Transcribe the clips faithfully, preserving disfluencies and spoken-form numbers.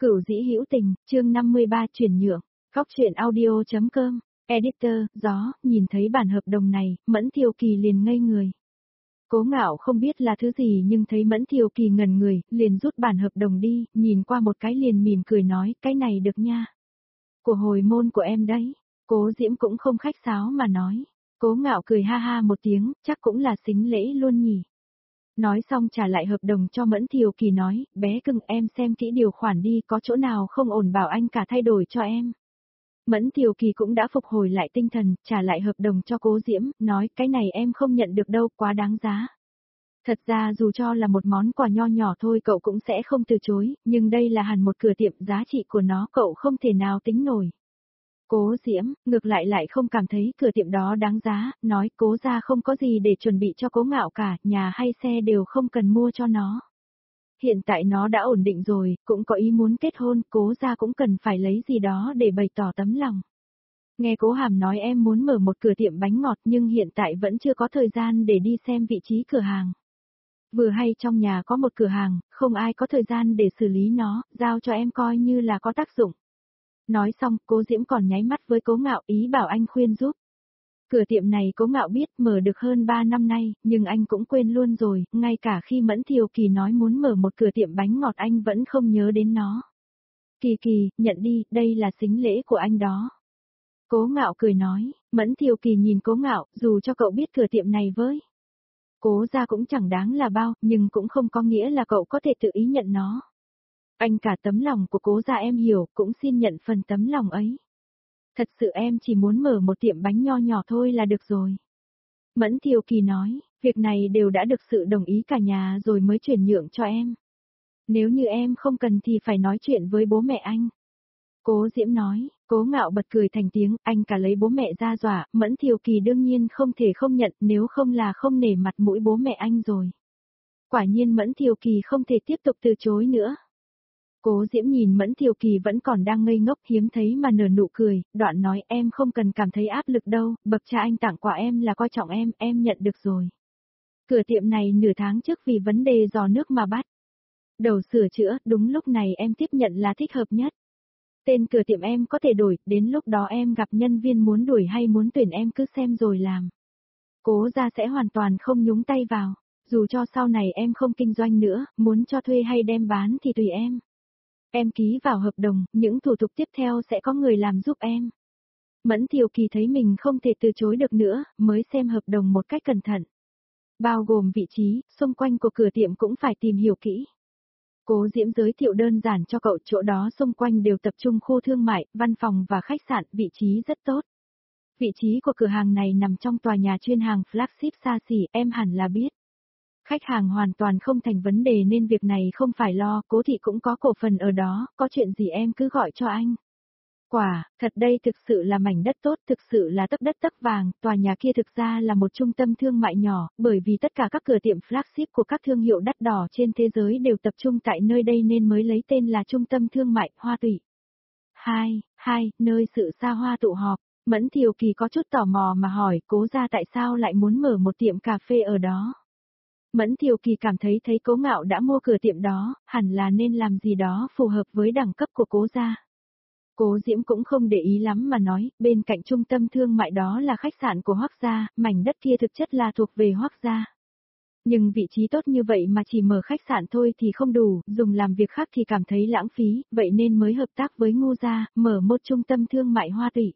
Cửu dĩ hữu tình, chương năm mươi ba chuyển nhượng, góc truyện audio.com, editor, gió, nhìn thấy bản hợp đồng này, Mẫn Thiều Kỳ liền ngây người. Cố Ngạo không biết là thứ gì nhưng thấy Mẫn Thiều Kỳ ngẩn người, liền rút bản hợp đồng đi, nhìn qua một cái liền mỉm cười nói, cái này được nha. Của hồi môn của em đấy, Cố Diễm cũng không khách sáo mà nói. Cố Ngạo cười ha ha một tiếng, chắc cũng là xính lễ luôn nhỉ. Nói xong trả lại hợp đồng cho Mẫn Thiều Kỳ nói, bé cưng em xem kỹ điều khoản đi, có chỗ nào không ổn bảo anh cả thay đổi cho em. Mẫn Thiều Kỳ cũng đã phục hồi lại tinh thần, trả lại hợp đồng cho Cố Diễm, nói cái này em không nhận được đâu, quá đáng giá. Thật ra dù cho là một món quà nho nhỏ thôi cậu cũng sẽ không từ chối, nhưng đây là hẳn một cửa tiệm, giá trị của nó cậu không thể nào tính nổi. Cố Diễm, ngược lại lại không cảm thấy cửa tiệm đó đáng giá, nói Cố gia không có gì để chuẩn bị cho Cố Ngạo cả, nhà hay xe đều không cần mua cho nó. Hiện tại nó đã ổn định rồi, cũng có ý muốn kết hôn, Cố gia cũng cần phải lấy gì đó để bày tỏ tấm lòng. Nghe Cố Hàm nói em muốn mở một cửa tiệm bánh ngọt nhưng hiện tại vẫn chưa có thời gian để đi xem vị trí cửa hàng. Vừa hay trong nhà có một cửa hàng, không ai có thời gian để xử lý nó, giao cho em coi như là có tác dụng. Nói xong, Cố Diễm còn nháy mắt với Cố Ngạo ý bảo anh khuyên giúp. Cửa tiệm này Cố Ngạo biết mở được hơn ba năm nay, nhưng anh cũng quên luôn rồi, ngay cả khi Mẫn Thiều Kỳ nói muốn mở một cửa tiệm bánh ngọt anh vẫn không nhớ đến nó. Kỳ Kỳ, nhận đi, đây là sính lễ của anh đó. Cố Ngạo cười nói, Mẫn Thiều Kỳ nhìn Cố Ngạo, dù cho cậu biết cửa tiệm này với Cố gia cũng chẳng đáng là bao, nhưng cũng không có nghĩa là cậu có thể tự ý nhận nó. Anh cả tấm lòng của Cố gia em hiểu, cũng xin nhận phần tấm lòng ấy. Thật sự em chỉ muốn mở một tiệm bánh nho nhỏ thôi là được rồi. Mẫn Thiều Kỳ nói, việc này đều đã được sự đồng ý cả nhà rồi mới chuyển nhượng cho em. Nếu như em không cần thì phải nói chuyện với bố mẹ anh. Cố Diễm nói, Cố Ngạo bật cười thành tiếng, anh cả lấy bố mẹ ra dọa, Mẫn Thiều Kỳ đương nhiên không thể không nhận, nếu không là không nể mặt mũi bố mẹ anh rồi. Quả nhiên Mẫn Thiều Kỳ không thể tiếp tục từ chối nữa. Cố Diễm nhìn Mẫn Thiều Kỳ vẫn còn đang ngây ngốc hiếm thấy mà nở nụ cười, đoạn nói em không cần cảm thấy áp lực đâu, bậc cha anh tặng quà em là coi trọng em, em nhận được rồi. Cửa tiệm này nửa tháng trước vì vấn đề giò nước mà bắt đầu sửa chữa, đúng lúc này em tiếp nhận là thích hợp nhất. Tên cửa tiệm em có thể đổi, đến lúc đó em gặp nhân viên muốn đuổi hay muốn tuyển em cứ xem rồi làm. Cố gia sẽ hoàn toàn không nhúng tay vào, dù cho sau này em không kinh doanh nữa, muốn cho thuê hay đem bán thì tùy em. Em ký vào hợp đồng, những thủ tục tiếp theo sẽ có người làm giúp em. Mẫn Thiều Kỳ thấy mình không thể từ chối được nữa, mới xem hợp đồng một cách cẩn thận. Bao gồm vị trí, xung quanh của cửa tiệm cũng phải tìm hiểu kỹ. Cố Diễm giới thiệu đơn giản cho cậu, chỗ đó xung quanh đều tập trung khu thương mại, văn phòng và khách sạn, vị trí rất tốt. Vị trí của cửa hàng này nằm trong tòa nhà chuyên hàng flagship xa xỉ, em hẳn là biết. Khách hàng hoàn toàn không thành vấn đề nên việc này không phải lo, Cố thị cũng có cổ phần ở đó, có chuyện gì em cứ gọi cho anh. Quả, thật đây thực sự là mảnh đất tốt, thực sự là tấc đất tấc vàng, tòa nhà kia thực ra là một trung tâm thương mại nhỏ, bởi vì tất cả các cửa tiệm flagship của các thương hiệu đắt đỏ trên thế giới đều tập trung tại nơi đây nên mới lấy tên là trung tâm thương mại Hoa Tụy. Hai, hai, nơi sự xa hoa tụ họp, Mẫn Thiều Kỳ có chút tò mò mà hỏi Cố gia tại sao lại muốn mở một tiệm cà phê ở đó. Mẫn Thiều Kỳ cảm thấy thấy Cố Ngạo đã mua cửa tiệm đó, hẳn là nên làm gì đó phù hợp với đẳng cấp của Cố gia. Cố Diễm cũng không để ý lắm mà nói, bên cạnh trung tâm thương mại đó là khách sạn của Hoắc gia, mảnh đất kia thực chất là thuộc về Hoắc gia. Nhưng vị trí tốt như vậy mà chỉ mở khách sạn thôi thì không đủ, dùng làm việc khác thì cảm thấy lãng phí, vậy nên mới hợp tác với Ngô gia, mở một trung tâm thương mại Hoa Tụy.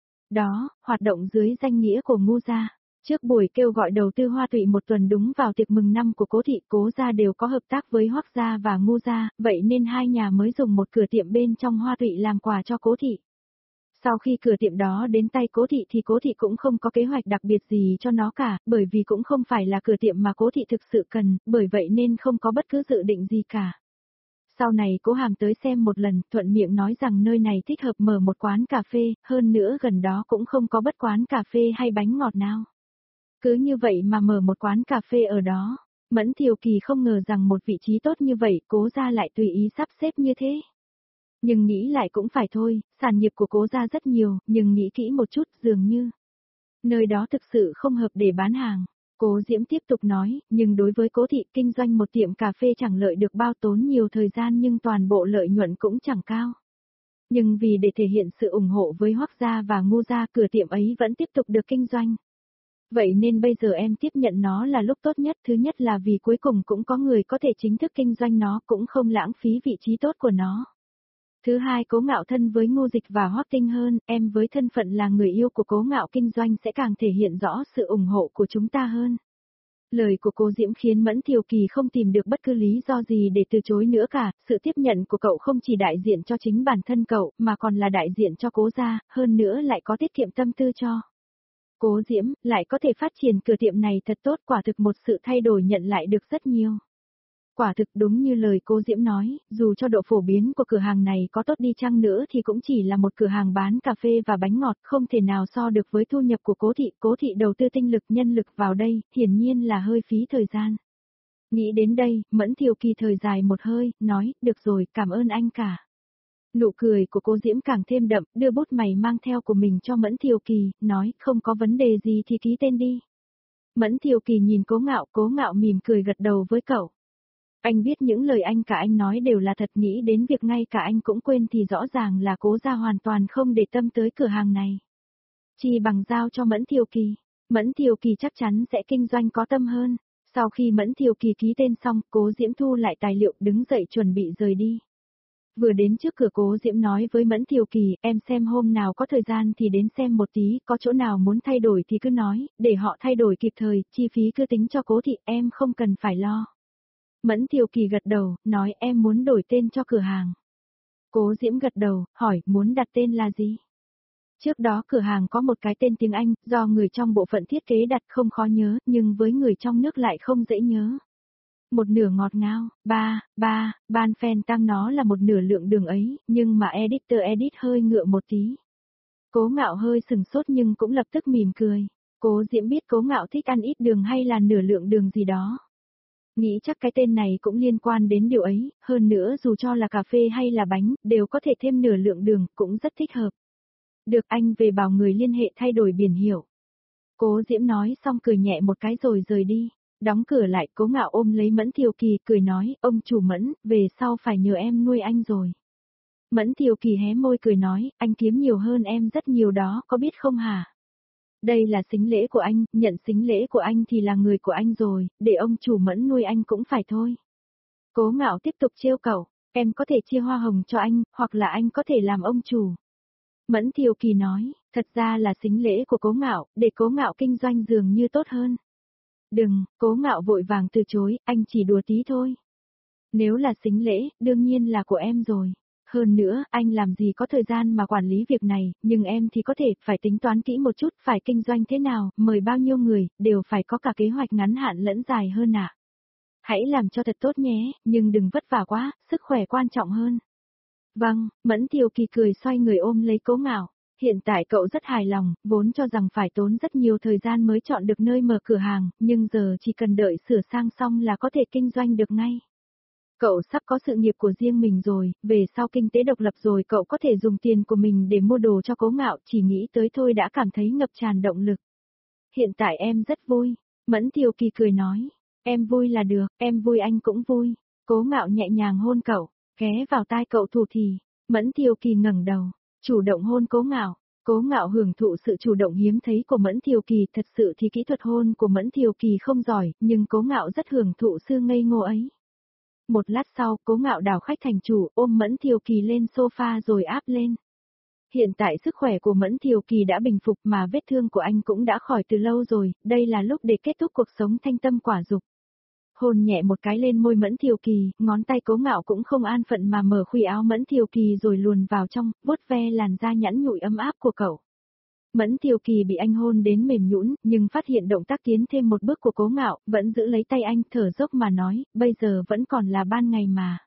Đó, hoạt động dưới danh nghĩa của Ngô gia. Trước buổi kêu gọi đầu tư Hoa Tụy một tuần đúng vào tiệc mừng năm của Cố thị, Cố gia đều có hợp tác với Hoắc gia và Ngô gia, vậy nên hai nhà mới dùng một cửa tiệm bên trong Hoa Tụy làm quà cho Cố thị. Sau khi cửa tiệm đó đến tay Cố thị thì Cố thị cũng không có kế hoạch đặc biệt gì cho nó cả, bởi vì cũng không phải là cửa tiệm mà Cố thị thực sự cần, bởi vậy nên không có bất cứ dự định gì cả. Sau này Cố Hàm tới xem một lần, thuận miệng nói rằng nơi này thích hợp mở một quán cà phê, hơn nữa gần đó cũng không có bất quán cà phê hay bánh ngọt nào. Cứ như vậy mà mở một quán cà phê ở đó, Mẫn Thiều Kỳ không ngờ rằng một vị trí tốt như vậy Cố gia lại tùy ý sắp xếp như thế. Nhưng nghĩ lại cũng phải thôi, sản nghiệp của Cố gia rất nhiều, nhưng nghĩ kỹ một chút dường như nơi đó thực sự không hợp để bán hàng. Cố Diễm tiếp tục nói, nhưng đối với Cố thị kinh doanh một tiệm cà phê chẳng lợi được bao, tốn nhiều thời gian nhưng toàn bộ lợi nhuận cũng chẳng cao. Nhưng vì để thể hiện sự ủng hộ với Hoắc gia và Ngô gia, cửa tiệm ấy vẫn tiếp tục được kinh doanh. Vậy nên bây giờ em tiếp nhận nó là lúc tốt nhất, thứ nhất là vì cuối cùng cũng có người có thể chính thức kinh doanh nó, cũng không lãng phí vị trí tốt của nó. Thứ hai, Cố Ngạo thân với Ngô Dịch và Hoắc Tinh hơn, em với thân phận là người yêu của Cố Ngạo kinh doanh sẽ càng thể hiện rõ sự ủng hộ của chúng ta hơn. Lời của Cố Diễm khiến Mẫn Thiều Kỳ không tìm được bất cứ lý do gì để từ chối nữa cả, sự tiếp nhận của cậu không chỉ đại diện cho chính bản thân cậu, mà còn là đại diện cho Cố gia, hơn nữa lại có tiết kiệm tâm tư cho Cố Diễm, lại có thể phát triển cửa tiệm này thật tốt, quả thực một sự thay đổi nhận lại được rất nhiều. Quả thực đúng như lời Cố Diễm nói, dù cho độ phổ biến của cửa hàng này có tốt đi chăng nữa thì cũng chỉ là một cửa hàng bán cà phê và bánh ngọt, không thể nào so được với thu nhập của Cố thị. Cố thị đầu tư tinh lực nhân lực vào đây, hiển nhiên là hơi phí thời gian. Nghĩ đến đây, Mẫn Thiều Kỳ thời dài một hơi, nói, được rồi, cảm ơn anh cả. Nụ cười của Cố Diễm càng thêm đậm, đưa bút mày mang theo của mình cho Mẫn Thiều Kỳ, nói, không có vấn đề gì thì ký tên đi. Mẫn Thiều Kỳ nhìn Cố Ngạo, Cố Ngạo mỉm cười gật đầu với cậu. Anh biết những lời anh cả anh nói đều là thật, nghĩ đến việc ngay cả anh cũng quên thì rõ ràng là Cố gia hoàn toàn không để tâm tới cửa hàng này. Chỉ bằng giao cho Mẫn Thiều Kỳ, Mẫn Thiều Kỳ chắc chắn sẽ kinh doanh có tâm hơn. Sau khi Mẫn Thiều Kỳ ký tên xong, Cố Diễm thu lại tài liệu đứng dậy chuẩn bị rời đi. Vừa đến trước cửa, Cố Diễm nói với Mẫn Thiều Kỳ, em xem hôm nào có thời gian thì đến xem một tí, có chỗ nào muốn thay đổi thì cứ nói, để họ thay đổi kịp thời, chi phí cứ tính cho Cố thị, em không cần phải lo. Mẫn Thiều Kỳ gật đầu, nói em muốn đổi tên cho cửa hàng. Cố Diễm gật đầu, hỏi muốn đặt tên là gì? Trước đó cửa hàng có một cái tên tiếng Anh, do người trong bộ phận thiết kế đặt không khó nhớ, nhưng với người trong nước lại không dễ nhớ. Một nửa ngọt ngào, ba, ba, ban fan tăng nó là một nửa lượng đường ấy, nhưng mà editor edit hơi ngựa một tí. Cố Ngạo hơi sừng sốt nhưng cũng lập tức mỉm cười. Cố Diễm biết Cố Ngạo thích ăn ít đường hay là nửa lượng đường gì đó. Nghĩ chắc cái tên này cũng liên quan đến điều ấy, hơn nữa dù cho là cà phê hay là bánh, đều có thể thêm nửa lượng đường, cũng rất thích hợp. Được, anh về bảo người liên hệ thay đổi biển hiệu. Cố Diễm nói xong cười nhẹ một cái rồi rời đi. Đóng cửa lại, Cố Ngạo ôm lấy Mẫn Thiều Kỳ cười nói, ông chủ Mẫn, về sau phải nhờ em nuôi anh rồi. Mẫn Thiều Kỳ hé môi cười nói, anh kiếm nhiều hơn em rất nhiều đó, có biết không hả? Đây là sính lễ của anh, nhận sính lễ của anh thì là người của anh rồi, để ông chủ Mẫn nuôi anh cũng phải thôi. Cố Ngạo tiếp tục trêu cậu, em có thể chia hoa hồng cho anh, hoặc là anh có thể làm ông chủ. Mẫn Thiều Kỳ nói, thật ra là sính lễ của Cố Ngạo, để Cố Ngạo kinh doanh dường như tốt hơn. Đừng, Cố Ngạo vội vàng từ chối, anh chỉ đùa tí thôi. Nếu là sính lễ, đương nhiên là của em rồi. Hơn nữa, anh làm gì có thời gian mà quản lý việc này, nhưng em thì có thể, phải tính toán kỹ một chút, phải kinh doanh thế nào, mời bao nhiêu người, đều phải có cả kế hoạch ngắn hạn lẫn dài hơn ạ. À. Hãy làm cho thật tốt nhé, nhưng đừng vất vả quá, sức khỏe quan trọng hơn. Vâng, Mẫn Thiều Kỳ cười xoay người ôm lấy Cố Ngạo. Hiện tại cậu rất hài lòng, vốn cho rằng phải tốn rất nhiều thời gian mới chọn được nơi mở cửa hàng, nhưng giờ chỉ cần đợi sửa sang xong là có thể kinh doanh được ngay. Cậu sắp có sự nghiệp của riêng mình rồi, về sau kinh tế độc lập rồi cậu có thể dùng tiền của mình để mua đồ cho Cố Ngạo, chỉ nghĩ tới thôi đã cảm thấy ngập tràn động lực. Hiện tại em rất vui, Mẫn Thiều Kỳ cười nói, em vui là được, em vui anh cũng vui. Cố Ngạo nhẹ nhàng hôn cậu, ghé vào tai cậu thủ thỉ, Mẫn Thiều Kỳ ngẩng đầu, chủ động hôn Cố Ngạo. Cố Ngạo hưởng thụ sự chủ động hiếm thấy của Mẫn Thiều Kỳ, thật sự thì kỹ thuật hôn của Mẫn Thiều Kỳ không giỏi, nhưng Cố Ngạo rất hưởng thụ sự ngây ngô ấy. Một lát sau, Cố Ngạo đảo khách thành chủ, ôm Mẫn Thiều Kỳ lên sofa rồi áp lên. Hiện tại sức khỏe của Mẫn Thiều Kỳ đã bình phục mà vết thương của anh cũng đã khỏi từ lâu rồi, đây là lúc để kết thúc cuộc sống thanh tâm quả dục. Hôn nhẹ một cái lên môi Mẫn Thiều Kỳ, ngón tay Cố Ngạo cũng không an phận mà mở khuy áo Mẫn Thiều Kỳ rồi luồn vào trong, vuốt ve làn da nhẵn nhụi ấm áp của cậu. Mẫn Thiều Kỳ bị anh hôn đến mềm nhũn, nhưng phát hiện động tác tiến thêm một bước của Cố Ngạo, vẫn giữ lấy tay anh, thở dốc mà nói, bây giờ vẫn còn là ban ngày mà.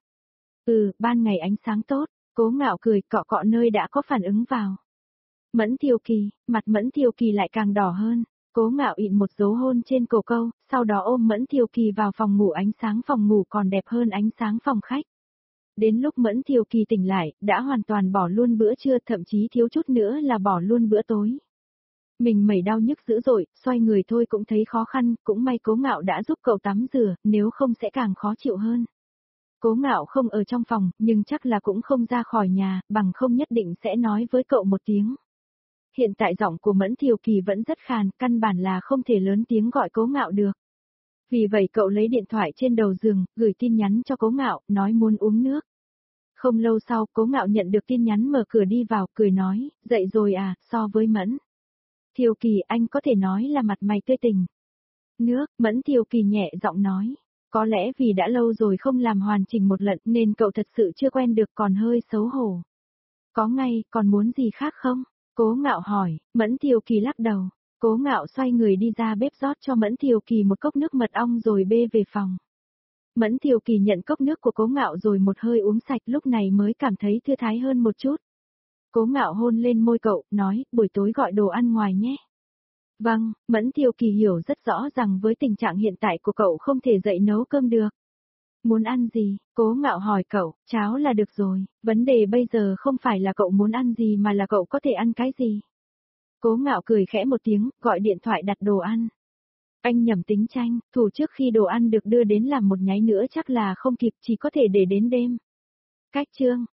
Ừ, ban ngày ánh sáng tốt, Cố Ngạo cười, cọ cọ nơi đã có phản ứng vào. Mẫn Thiều Kỳ, mặt Mẫn Thiều Kỳ lại càng đỏ hơn. Cố Ngạo ịn một dấu hôn trên cổ câu, sau đó ôm Mẫn Thiều Kỳ vào phòng ngủ, ánh sáng phòng ngủ còn đẹp hơn ánh sáng phòng khách. Đến lúc Mẫn Thiều Kỳ tỉnh lại, đã hoàn toàn bỏ luôn bữa trưa, thậm chí thiếu chút nữa là bỏ luôn bữa tối. Mình mẩy đau nhức dữ dội, xoay người thôi cũng thấy khó khăn, cũng may Cố Ngạo đã giúp cậu tắm rửa, nếu không sẽ càng khó chịu hơn. Cố Ngạo không ở trong phòng, nhưng chắc là cũng không ra khỏi nhà, bằng không nhất định sẽ nói với cậu một tiếng. Hiện tại giọng của Mẫn Thiều Kỳ vẫn rất khàn, căn bản là không thể lớn tiếng gọi Cố Ngạo được. Vì vậy cậu lấy điện thoại trên đầu giường, gửi tin nhắn cho Cố Ngạo, nói muốn uống nước. Không lâu sau, Cố Ngạo nhận được tin nhắn mở cửa đi vào, cười nói, dậy rồi à, so với Mẫn Thiều Kỳ anh có thể nói là mặt mày tươi tỉnh. Nước, Mẫn Thiều Kỳ nhẹ giọng nói. Có lẽ vì đã lâu rồi không làm hoàn chỉnh một lần nên cậu thật sự chưa quen được còn hơi xấu hổ. Có ngay, còn muốn gì khác không? Cố Ngạo hỏi, Mẫn Thiều Kỳ lắc đầu. Cố Ngạo xoay người đi ra bếp rót cho Mẫn Thiều Kỳ một cốc nước mật ong rồi bê về phòng. Mẫn Thiều Kỳ nhận cốc nước của Cố Ngạo rồi một hơi uống sạch, lúc này mới cảm thấy thư thái hơn một chút. Cố Ngạo hôn lên môi cậu, nói, buổi tối gọi đồ ăn ngoài nhé. Vâng, Mẫn Thiều Kỳ hiểu rất rõ rằng với tình trạng hiện tại của cậu không thể dậy nấu cơm được. Muốn ăn gì? Cố Ngạo hỏi cậu, cháo là được rồi, vấn đề bây giờ không phải là cậu muốn ăn gì mà là cậu có thể ăn cái gì. Cố Ngạo cười khẽ một tiếng, gọi điện thoại đặt đồ ăn. Anh nhầm tính tranh, thủ trước khi đồ ăn được đưa đến làm một nháy nữa chắc là không kịp, chỉ có thể để đến đêm. Cách chương